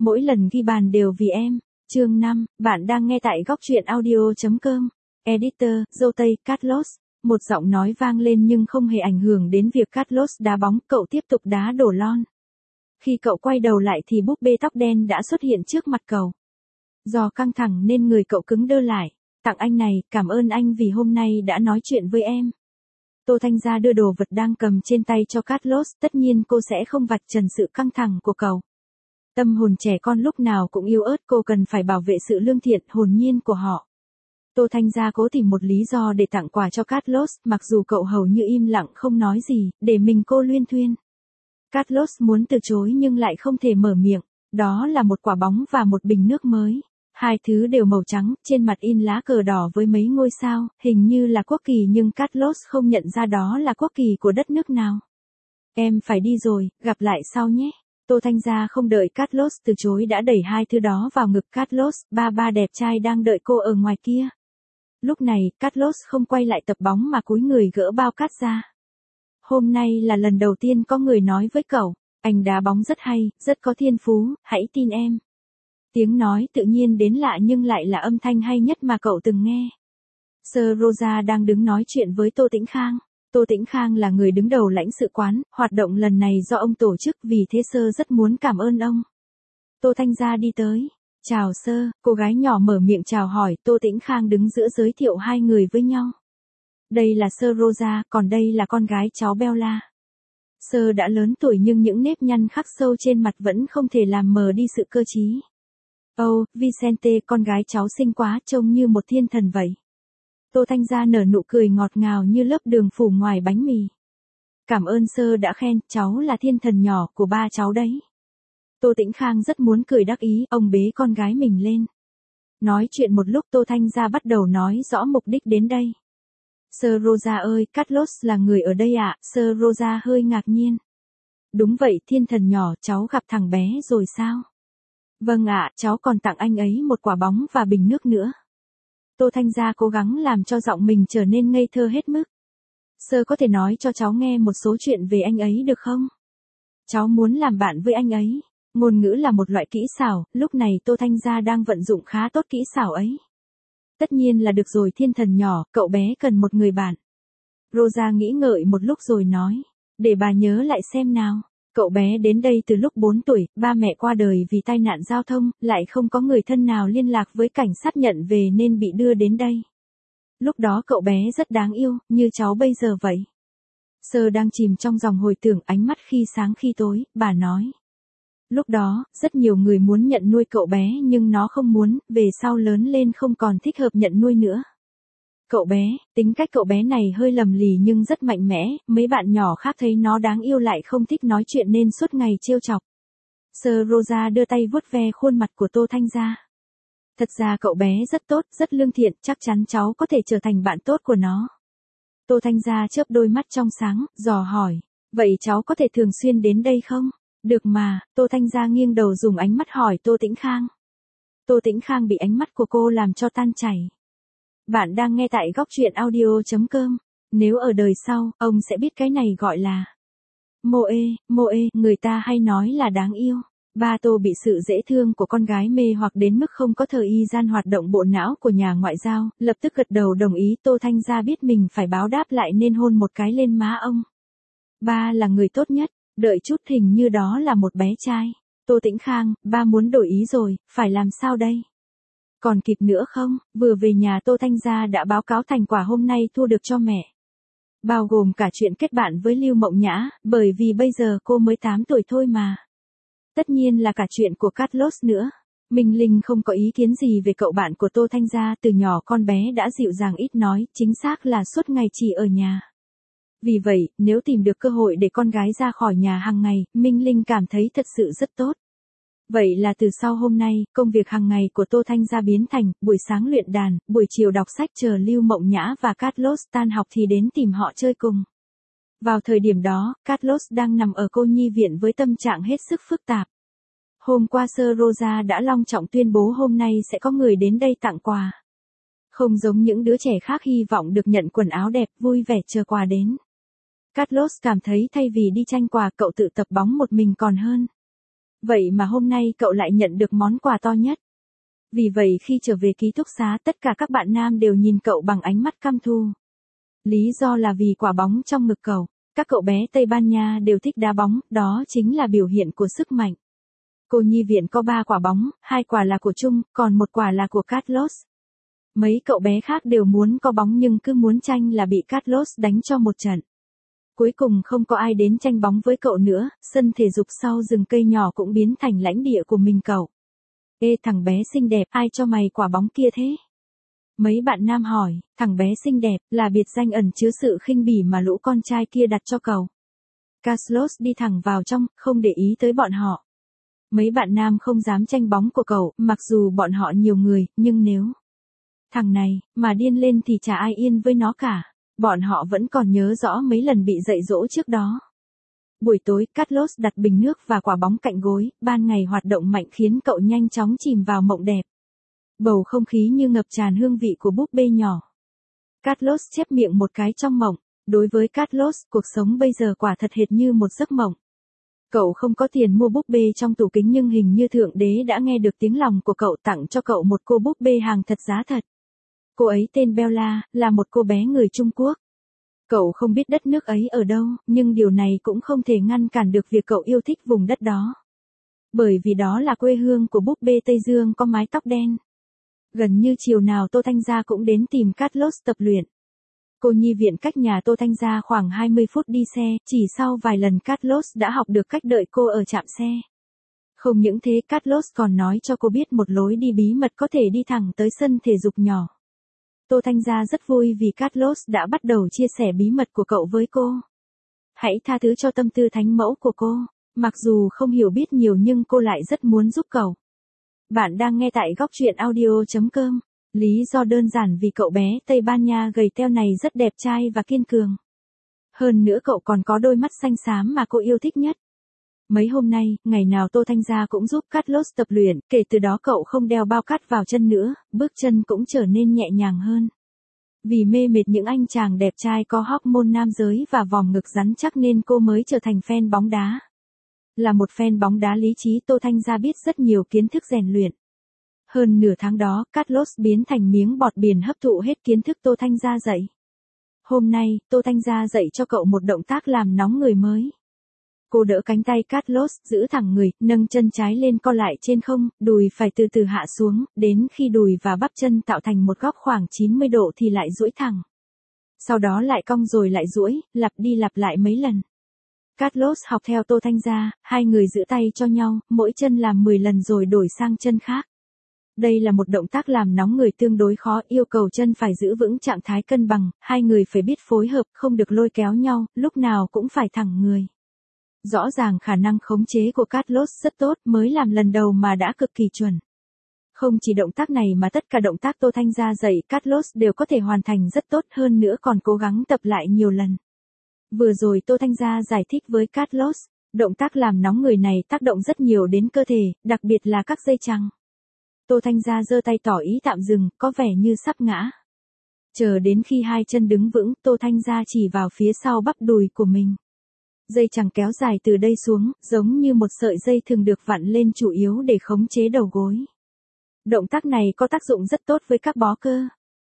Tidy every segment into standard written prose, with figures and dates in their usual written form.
Mỗi lần ghi bàn đều vì em. Chương 5, bạn đang nghe tại góc truyện audio.com. Editor, Jotay, Carlos. Một giọng nói vang lên nhưng không hề ảnh hưởng đến việc Carlos đá bóng, cậu tiếp tục đá đổ lon. Khi cậu quay đầu lại thì búp bê tóc đen đã xuất hiện trước mặt cậu. Do căng thẳng nên người cậu cứng đơ lại. Tặng anh này, cảm ơn anh vì hôm nay đã nói chuyện với em. Tô Thanh Gia đưa đồ vật đang cầm trên tay cho Carlos, tất nhiên cô sẽ không vạch trần sự căng thẳng của cậu. Tâm hồn trẻ con lúc nào cũng yếu ớt, cô cần phải bảo vệ sự lương thiện, hồn nhiên của họ. Tô Thanh Gia cố tìm một lý do để tặng quà cho Carlos, mặc dù cậu hầu như im lặng không nói gì, để mình cô luyên thuyên. Carlos muốn từ chối nhưng lại không thể mở miệng, đó là một quả bóng và một bình nước mới. Hai thứ đều màu trắng, trên mặt in lá cờ đỏ với mấy ngôi sao, hình như là quốc kỳ nhưng Carlos không nhận ra đó là quốc kỳ của đất nước nào. Em phải đi rồi, gặp lại sau nhé. Tô Thanh Gia không đợi Carlos từ chối đã đẩy hai thứ đó vào ngực Carlos, ba đẹp trai đang đợi cô ở ngoài kia. Lúc này, Carlos không quay lại tập bóng mà cúi người gỡ bao cát ra. Hôm nay là lần đầu tiên có người nói với cậu, anh đá bóng rất hay, rất có thiên phú, hãy tin em. Tiếng nói tự nhiên đến lạ nhưng lại là âm thanh hay nhất mà cậu từng nghe. Sir Rosa đang đứng nói chuyện với Tô Tĩnh Khang. Tô Tĩnh Khang là người đứng đầu lãnh sự quán, hoạt động lần này do ông tổ chức vì thế Sir rất muốn cảm ơn ông. Tô Thanh Gia đi tới. Chào Sir, cô gái nhỏ mở miệng chào hỏi, Tô Tĩnh Khang đứng giữa giới thiệu hai người với nhau. Đây là Sir Rosa, còn đây là con gái cháu Bella. Sir đã lớn tuổi nhưng những nếp nhăn khắc sâu trên mặt vẫn không thể làm mờ đi sự cơ trí. Oh, Vicente, con gái cháu xinh quá, trông như một thiên thần vậy. Tô Thanh Gia nở nụ cười ngọt ngào như lớp đường phủ ngoài bánh mì. Cảm ơn Sir đã khen, cháu là thiên thần nhỏ của ba cháu đấy. Tô Tĩnh Khang rất muốn cười đắc ý, ông bế con gái mình lên. Nói chuyện một lúc Tô Thanh Gia bắt đầu nói rõ mục đích đến đây. Sir Rosa ơi, Carlos là người ở đây ạ, Sir Rosa hơi ngạc nhiên. Đúng vậy, thiên thần nhỏ, cháu gặp thằng bé rồi sao? Vâng ạ, cháu còn tặng anh ấy một quả bóng và bình nước nữa. Tô Thanh Gia cố gắng làm cho giọng mình trở nên ngây thơ hết mức. Sir có thể nói cho cháu nghe một số chuyện về anh ấy được không? Cháu muốn làm bạn với anh ấy. Ngôn ngữ là một loại kỹ xảo, lúc này Tô Thanh Gia đang vận dụng khá tốt kỹ xảo ấy. Tất nhiên là được rồi thiên thần nhỏ, cậu bé cần một người bạn. Rosa nghĩ ngợi một lúc rồi nói. Để bà nhớ lại xem nào. Cậu bé đến đây từ lúc 4 tuổi, ba mẹ qua đời vì tai nạn giao thông, lại không có người thân nào liên lạc với cảnh sát nhận về nên bị đưa đến đây. Lúc đó cậu bé rất đáng yêu, như cháu bây giờ vậy. Sir đang chìm trong dòng hồi tưởng, ánh mắt khi sáng khi tối, bà nói. Lúc đó, rất nhiều người muốn nhận nuôi cậu bé nhưng nó không muốn, về sau lớn lên không còn thích hợp nhận nuôi nữa. Cậu bé, tính cách cậu bé này hơi lầm lì nhưng rất mạnh mẽ, mấy bạn nhỏ khác thấy nó đáng yêu lại không thích nói chuyện nên suốt ngày trêu chọc. Sir Rosa đưa tay vuốt ve khuôn mặt của Tô Thanh Gia. Thật ra cậu bé rất tốt, rất lương thiện, chắc chắn cháu có thể trở thành bạn tốt của nó. Tô Thanh Gia chớp đôi mắt trong sáng, dò hỏi, vậy cháu có thể thường xuyên đến đây không? Được mà, Tô Thanh Gia nghiêng đầu dùng ánh mắt hỏi Tô Tĩnh Khang. Tô Tĩnh Khang bị ánh mắt của cô làm cho tan chảy. Bạn đang nghe tại góc truyện audio.com. Nếu ở đời sau, ông sẽ biết cái này gọi là Moe, người ta hay nói là đáng yêu. Ba Tô bị sự dễ thương của con gái mê hoặc đến mức không có thời gian hoạt động bộ não của nhà ngoại giao, lập tức gật đầu đồng ý. Tô Thanh Gia biết mình phải báo đáp lại nên hôn một cái lên má ông. Ba là người tốt nhất, đợi chút hình như đó là một bé trai. Tô Tĩnh Khang, ba muốn đổi ý rồi, phải làm sao đây? Còn kịp nữa không? Vừa về nhà Tô Thanh Gia đã báo cáo thành quả hôm nay thu được cho mẹ. Bao gồm cả chuyện kết bạn với Lưu Mộng Nhã, bởi vì bây giờ cô mới 8 tuổi thôi mà. Tất nhiên là cả chuyện của Carlos nữa. Minh Linh không có ý kiến gì về cậu bạn của Tô Thanh Gia, từ nhỏ con bé đã dịu dàng ít nói, chính xác là suốt ngày chỉ ở nhà. Vì vậy, nếu tìm được cơ hội để con gái ra khỏi nhà hàng ngày, Minh Linh cảm thấy thật sự rất tốt. Vậy là từ sau hôm nay, công việc hàng ngày của Tô Thanh Gia biến thành, buổi sáng luyện đàn, buổi chiều đọc sách chờ Lưu Mộng Nhã và Carlos tan học thì đến tìm họ chơi cùng. Vào thời điểm đó, Carlos đang nằm ở cô nhi viện với tâm trạng hết sức phức tạp. Hôm qua Sir Rosa đã long trọng tuyên bố hôm nay sẽ có người đến đây tặng quà. Không giống những đứa trẻ khác hy vọng được nhận quần áo đẹp, vui vẻ chờ quà đến. Carlos cảm thấy thay vì đi tranh quà cậu tự tập bóng một mình còn hơn. Vậy mà hôm nay cậu lại nhận được món quà to nhất. Vì vậy khi trở về ký túc xá tất cả các bạn nam đều nhìn cậu bằng ánh mắt căm thù. Lý do là vì quả bóng trong ngực cậu. Các cậu bé Tây Ban Nha đều thích đá bóng, đó chính là biểu hiện của sức mạnh. Cô nhi viện có 3 quả bóng, 2 quả là của Trung, còn 1 quả là của Carlos. Mấy cậu bé khác đều muốn có bóng nhưng cứ muốn tranh là bị Carlos đánh cho một trận. Cuối cùng không có ai đến tranh bóng với cậu nữa, sân thể dục sau rừng cây nhỏ cũng biến thành lãnh địa của mình cậu. Ê thằng bé xinh đẹp, ai cho mày quả bóng kia thế? Mấy bạn nam hỏi, thằng bé xinh đẹp là biệt danh ẩn chứa sự khinh bỉ mà lũ con trai kia đặt cho cậu. Carlos đi thẳng vào trong, không để ý tới bọn họ. Mấy bạn nam không dám tranh bóng của cậu, mặc dù bọn họ nhiều người, nhưng nếu thằng này mà điên lên thì chả ai yên với nó cả. Bọn họ vẫn còn nhớ rõ mấy lần bị dạy dỗ trước đó. Buổi tối, Carlos đặt bình nước và quả bóng cạnh gối, ban ngày hoạt động mạnh khiến cậu nhanh chóng chìm vào mộng đẹp. Bầu không khí như ngập tràn hương vị của búp bê nhỏ. Carlos chép miệng một cái trong mộng. Đối với Carlos, cuộc sống bây giờ quả thật hệt như một giấc mộng. Cậu không có tiền mua búp bê trong tủ kính nhưng hình như Thượng Đế đã nghe được tiếng lòng của cậu tặng cho cậu một cô búp bê hàng thật giá thật. Cô ấy tên Bella, là một cô bé người Trung Quốc. Cậu không biết đất nước ấy ở đâu, nhưng điều này cũng không thể ngăn cản được việc cậu yêu thích vùng đất đó. Bởi vì đó là quê hương của búp bê Tây Dương có mái tóc đen. Gần như chiều nào Tô Thanh Gia cũng đến tìm Carlos tập luyện. Cô nhi viện cách nhà Tô Thanh Gia khoảng 20 phút đi xe, chỉ sau vài lần Carlos đã học được cách đợi cô ở trạm xe. Không những thế Carlos còn nói cho cô biết một lối đi bí mật có thể đi thẳng tới sân thể dục nhỏ. Tô Thanh Gia rất vui vì Carlos đã bắt đầu chia sẻ bí mật của cậu với cô. Hãy tha thứ cho tâm tư thánh mẫu của cô, mặc dù không hiểu biết nhiều nhưng cô lại rất muốn giúp cậu. Bạn đang nghe tại góc truyện audio.com. Lý do đơn giản vì cậu bé Tây Ban Nha gầy teo này rất đẹp trai và kiên cường. Hơn nữa cậu còn có đôi mắt xanh xám mà cô yêu thích nhất. Mấy hôm nay, ngày nào Tô Thanh Gia cũng giúp Carlos tập luyện, kể từ đó cậu không đeo bao cát vào chân nữa, bước chân cũng trở nên nhẹ nhàng hơn. Vì mê mệt những anh chàng đẹp trai có hormone nam giới và vòng ngực rắn chắc nên cô mới trở thành fan bóng đá. Là một fan bóng đá lý trí Tô Thanh Gia biết rất nhiều kiến thức rèn luyện. Hơn nửa tháng đó, Carlos biến thành miếng bọt biển hấp thụ hết kiến thức Tô Thanh Gia dạy. Hôm nay, Tô Thanh Gia dạy cho cậu một động tác làm nóng người mới. Cô đỡ cánh tay Carlos, giữ thẳng người, nâng chân trái lên co lại trên không, đùi phải từ từ hạ xuống, đến khi đùi và bắp chân tạo thành một góc khoảng 90 độ thì lại duỗi thẳng. Sau đó lại cong rồi lại duỗi, lặp đi lặp lại mấy lần. Carlos học theo Tô Thanh Gia, hai người giữ tay cho nhau, mỗi chân làm 10 lần rồi đổi sang chân khác. Đây là một động tác làm nóng người tương đối khó, yêu cầu chân phải giữ vững trạng thái cân bằng, hai người phải biết phối hợp, không được lôi kéo nhau, lúc nào cũng phải thẳng người. Rõ ràng khả năng khống chế của Carlos rất tốt, mới làm lần đầu mà đã cực kỳ chuẩn. Không chỉ động tác này mà tất cả động tác Tô Thanh Gia dạy Carlos đều có thể hoàn thành rất tốt, hơn nữa còn cố gắng tập lại nhiều lần. Vừa rồi Tô Thanh Gia giải thích với Carlos, động tác làm nóng người này tác động rất nhiều đến cơ thể, đặc biệt là các dây chằng. Tô Thanh Gia giơ tay tỏ ý tạm dừng, có vẻ như sắp ngã. Chờ đến khi hai chân đứng vững, Tô Thanh Gia chỉ vào phía sau bắp đùi của mình. Dây chằng kéo dài từ đây xuống, giống như một sợi dây thường được vặn lên chủ yếu để khống chế đầu gối. Động tác này có tác dụng rất tốt với các bó cơ.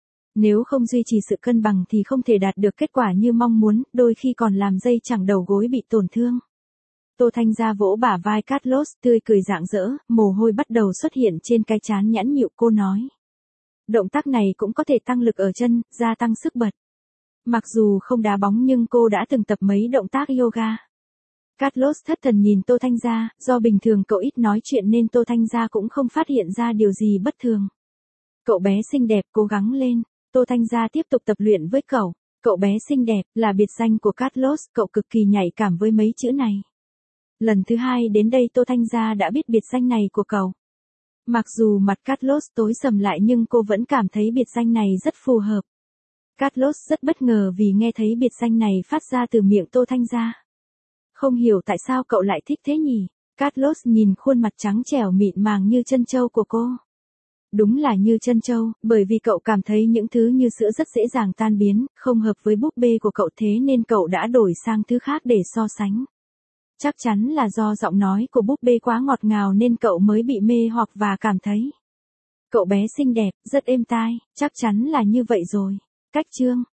Nếu không duy trì sự cân bằng thì không thể đạt được kết quả như mong muốn, đôi khi còn làm dây chằng đầu gối bị tổn thương. Tô Thanh Gia vỗ bả vai Carlos, tươi cười rạng rỡ, mồ hôi bắt đầu xuất hiện trên cái trán nhẵn nhụi, cô nói. Động tác này cũng có thể tăng lực ở chân, gia tăng sức bật. Mặc dù không đá bóng nhưng cô đã từng tập mấy động tác yoga. Carlos thất thần nhìn Tô Thanh Gia, do bình thường cậu ít nói chuyện nên Tô Thanh Gia cũng không phát hiện ra điều gì bất thường. Cậu bé xinh đẹp, cố gắng lên. Tô Thanh Gia tiếp tục tập luyện với cậu. Cậu bé xinh đẹp là biệt danh của Carlos, cậu cực kỳ nhạy cảm với mấy chữ này. Lần thứ hai đến đây Tô Thanh Gia đã biết biệt danh này của cậu. Mặc dù mặt Carlos tối sầm lại nhưng cô vẫn cảm thấy biệt danh này rất phù hợp. Carlos rất bất ngờ vì nghe thấy biệt danh này phát ra từ miệng Tô Thanh Gia. Không hiểu tại sao cậu lại thích thế nhỉ? Carlos nhìn khuôn mặt trắng trẻo mịn màng như trân châu của cô. Đúng là như trân châu, bởi vì cậu cảm thấy những thứ như sữa rất dễ dàng tan biến, không hợp với búp bê của cậu thế nên cậu đã đổi sang thứ khác để so sánh. Chắc chắn là do giọng nói của búp bê quá ngọt ngào nên cậu mới bị mê hoặc và cảm thấy cậu bé xinh đẹp, rất êm tai, chắc chắn là như vậy rồi. Cách chương